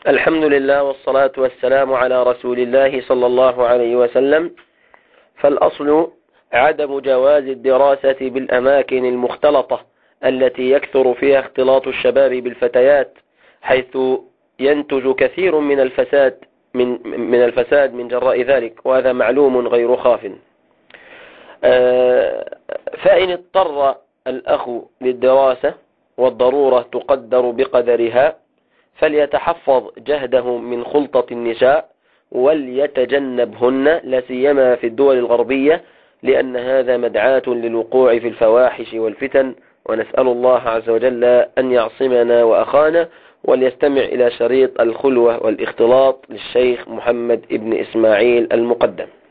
الحمد لله والصلاة والسلام على رسول الله صلى الله عليه وسلم. فالأصل عدم جواز الدراسة بالأماكن المختلطة التي يكثر فيها اختلاط الشباب بالفتيات، حيث ينتج كثير من الفساد من جراء ذلك، وهذا معلوم غير خاف. فإن اضطر الأخ للدراسة والضرورة تقدر بقدرها، فليتحفظ جهده من خلطة النساء وليتجنبهن، لا سيما في الدول الغربية، لأن هذا مدعاة للوقوع في الفواحش والفتن. ونسأل الله عز وجل أن يعصمنا وأخانا. وليستمع إلى شريط الخلوة والاختلاط للشيخ محمد ابن إسماعيل المقدم.